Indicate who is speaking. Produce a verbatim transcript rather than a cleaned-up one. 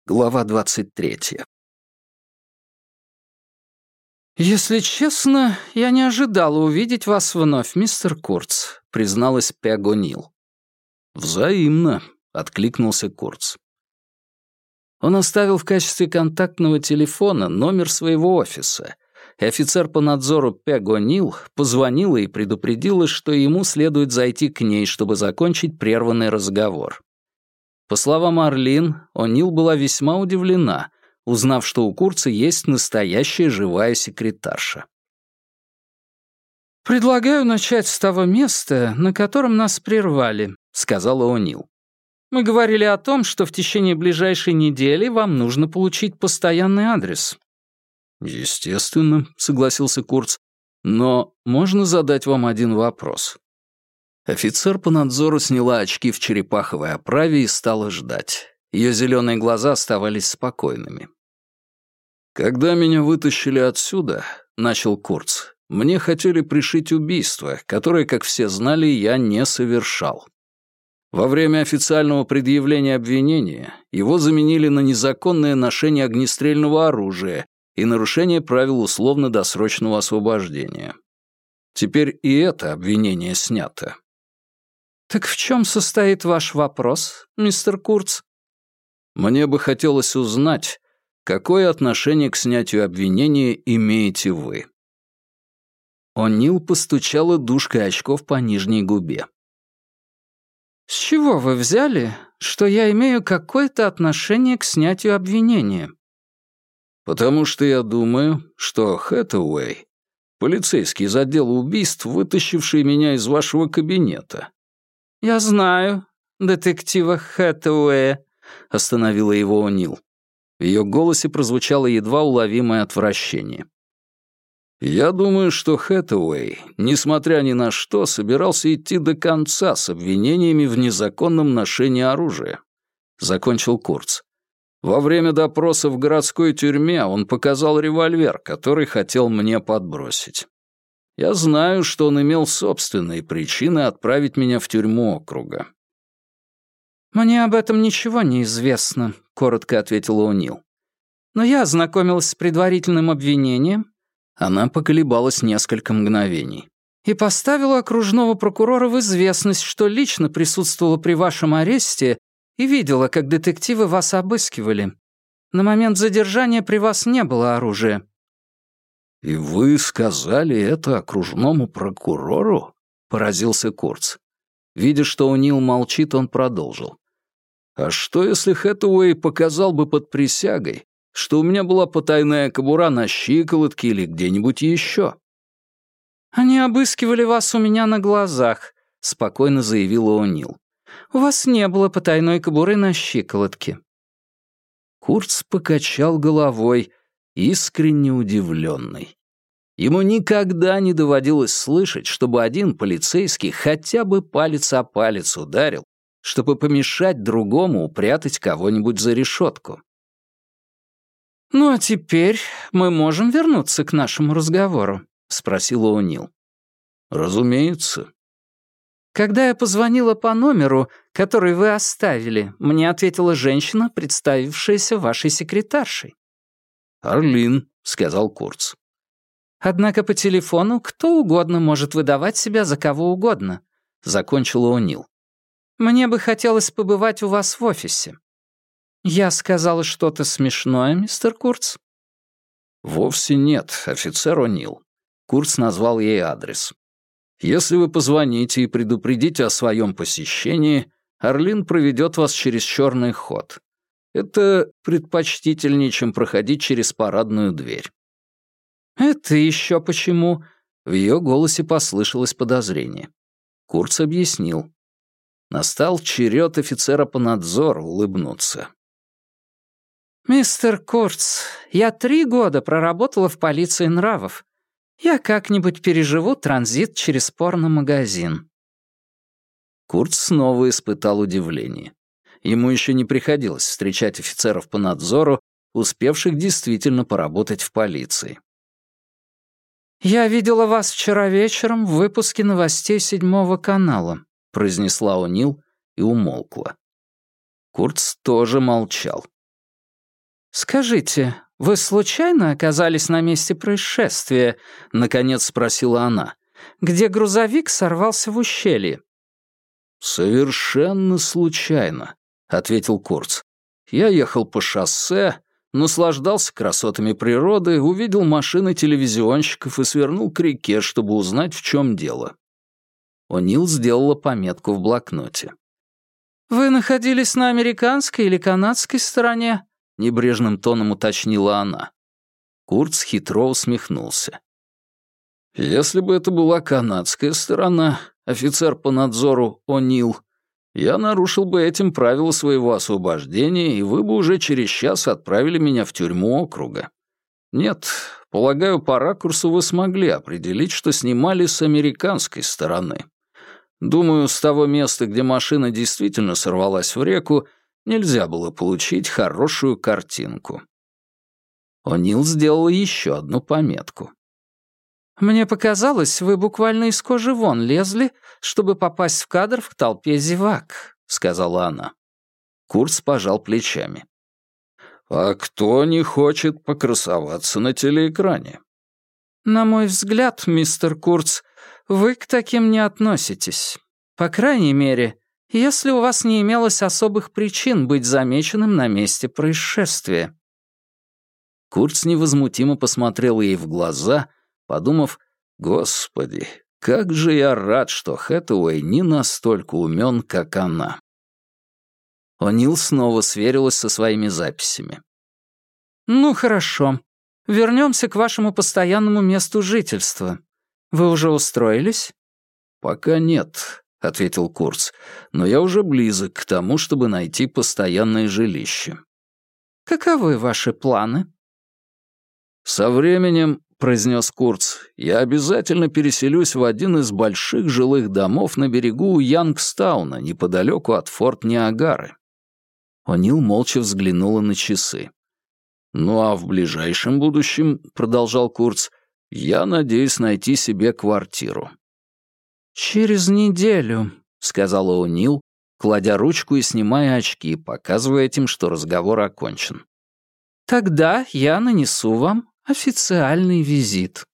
Speaker 1: Глава двадцать третья.
Speaker 2: «Если честно, я не ожидала увидеть вас вновь, мистер Курц», — призналась Пег О'Нил.
Speaker 1: «Взаимно», — откликнулся Курц.
Speaker 2: Он оставил в качестве контактного телефона номер своего офиса, и офицер по надзору Пег О'Нил позвонила и предупредила, что ему следует зайти к ней, чтобы закончить прерванный разговор. По словам Арлин, О'Нил была весьма удивлена, узнав, что у Курца есть настоящая живая секретарша. «Предлагаю начать с того места, на котором нас прервали», — сказала О'Нил. «Мы говорили о том, что в течение ближайшей недели вам нужно получить постоянный адрес».
Speaker 1: «Естественно», — согласился Курц. «Но можно задать вам один вопрос?» Офицер по надзору сняла очки в черепаховой оправе и стала ждать. Ее зеленые глаза оставались спокойными. «Когда меня вытащили отсюда», — начал Курц, — «мне хотели пришить убийство, которое, как все знали, я не совершал. Во время официального предъявления обвинения его заменили на незаконное ношение огнестрельного оружия и нарушение правил условно-досрочного освобождения. Теперь и это обвинение снято».
Speaker 2: «Так в чем состоит ваш вопрос, мистер Курц?»
Speaker 1: «Мне бы хотелось узнать, какое отношение к снятию обвинения имеете вы?»
Speaker 2: О'Нил постучала дужкой очков по нижней губе. «С чего вы взяли, что я имею какое-то отношение к снятию обвинения?»
Speaker 1: «Потому что я думаю, что Хэтэуэй, полицейский из отдела убийств, вытащивший меня из вашего кабинета».
Speaker 2: «Я знаю детектива Хэтэуэя», — остановила его О'Нил.
Speaker 1: В ее голосе прозвучало едва уловимое отвращение. «Я думаю, что Хэтэуэй, несмотря ни на что, собирался идти до конца с обвинениями в незаконном ношении оружия», — закончил Курц. «Во время допроса в городской тюрьме он показал револьвер, который хотел мне подбросить. Я знаю, что он имел собственные причины отправить меня в тюрьму округа».
Speaker 2: «Мне об этом ничего не известно», — коротко ответила О'Нил. «Но я ознакомилась с предварительным обвинением».
Speaker 1: Она поколебалась несколько мгновений.
Speaker 2: «И поставила окружного прокурора в известность, что лично присутствовала при вашем аресте и видела, как детективы вас обыскивали. На момент задержания при вас не было оружия».
Speaker 1: «И вы сказали это окружному прокурору?» — поразился Курц. Видя, что О'Нил молчит, он продолжил. «А что, если Хэтэуэй показал бы под присягой, что у меня была потайная кобура на щиколотке или где-нибудь еще?»
Speaker 2: «Они обыскивали вас у меня на глазах», — спокойно заявила О'Нил. «У вас не было потайной кобуры на щиколотке».
Speaker 1: Курц покачал головой, искренне удивленный. Ему никогда не доводилось слышать, чтобы один полицейский хотя бы палец о палец ударил, чтобы помешать другому упрятать кого-нибудь за решетку.
Speaker 2: «Ну а теперь мы можем вернуться к нашему разговору?» — спросила О'Нил.
Speaker 1: «Разумеется».
Speaker 2: «Когда я позвонила по номеру, который вы оставили, мне ответила женщина, представившаяся вашей секретаршей».
Speaker 1: «Арлин», — сказал Курц.
Speaker 2: «Однако по телефону кто угодно может выдавать себя за кого угодно», — закончила О'Нил. «Мне бы хотелось побывать у вас в офисе». «Я сказала что-то смешное, мистер Курц?»
Speaker 1: «Вовсе нет, офицер О'Нил». Курц назвал ей адрес. «Если вы позвоните и предупредите о своем посещении, Арлин проведет вас через черный ход. Это предпочтительнее, чем проходить через парадную дверь».
Speaker 2: «Это еще почему?»
Speaker 1: В ее голосе послышалось подозрение. Курц объяснил. Настал черед офицера по надзору улыбнуться.
Speaker 2: «Мистер Курц, я три года проработала в полиции нравов. Я как-нибудь переживу транзит через порномагазин».
Speaker 1: Курц снова испытал удивление. Ему еще не приходилось встречать офицеров по надзору, успевших действительно поработать в полиции.
Speaker 2: «Я видела вас вчера вечером в выпуске новостей седьмого канала», — произнесла О'Нил и умолкла.
Speaker 1: Курц тоже молчал.
Speaker 2: «Скажите, вы случайно оказались на месте происшествия?» — наконец спросила она. «Где грузовик сорвался в ущелье?»
Speaker 1: «Совершенно случайно», — ответил Курц. «Я ехал по шоссе, наслаждался красотами природы, увидел машины телевизионщиков и свернул к реке, чтобы узнать, в чем дело». О'Нил сделала пометку в блокноте.
Speaker 2: «Вы находились на американской или канадской стороне?» — небрежным тоном уточнила она.
Speaker 1: Курц хитро усмехнулся. «Если бы это была канадская сторона, офицер по надзору О'Нил, я нарушил бы этим правила своего освобождения, и вы бы уже через час отправили меня в тюрьму округа. Нет, полагаю, по ракурсу вы смогли определить, что снимали с американской стороны. Думаю, с того места, где машина действительно сорвалась в реку, нельзя было получить хорошую картинку».
Speaker 2: О'Нил сделала еще одну пометку. «Мне показалось, вы буквально из кожи вон лезли, чтобы попасть в кадр в толпе зевак», — сказала она.
Speaker 1: Курц пожал плечами. «А кто не хочет покрасоваться на телеэкране?»
Speaker 2: «На мой взгляд, мистер Курц, вы к таким не относитесь. По крайней мере, если у вас не имелось особых причин быть замеченным на месте происшествия».
Speaker 1: Курц невозмутимо посмотрел ей в глаза, подумав, «Господи, как же я рад, что Хэтэуэй не настолько умен, как она».
Speaker 2: О'Нил снова сверилась со своими записями. «Ну, хорошо. Вернемся к вашему постоянному месту жительства. Вы уже устроились?»
Speaker 1: «Пока нет», — ответил Курц, «но я уже близок к тому, чтобы найти постоянное жилище».
Speaker 2: «Каковы ваши планы?»
Speaker 1: «Со временем, — произнес Курц, — я обязательно переселюсь в один из больших жилых домов на берегу Янгстауна, неподалеку от форт Ниагары».
Speaker 2: О'Нил молча взглянула на часы.
Speaker 1: «Ну а в ближайшем будущем, — продолжал Курц, — я надеюсь найти себе квартиру».
Speaker 2: «Через неделю», — сказала О'Нил, кладя ручку и снимая очки, показывая этим, что разговор окончен. «Тогда я нанесу вам официальный визит».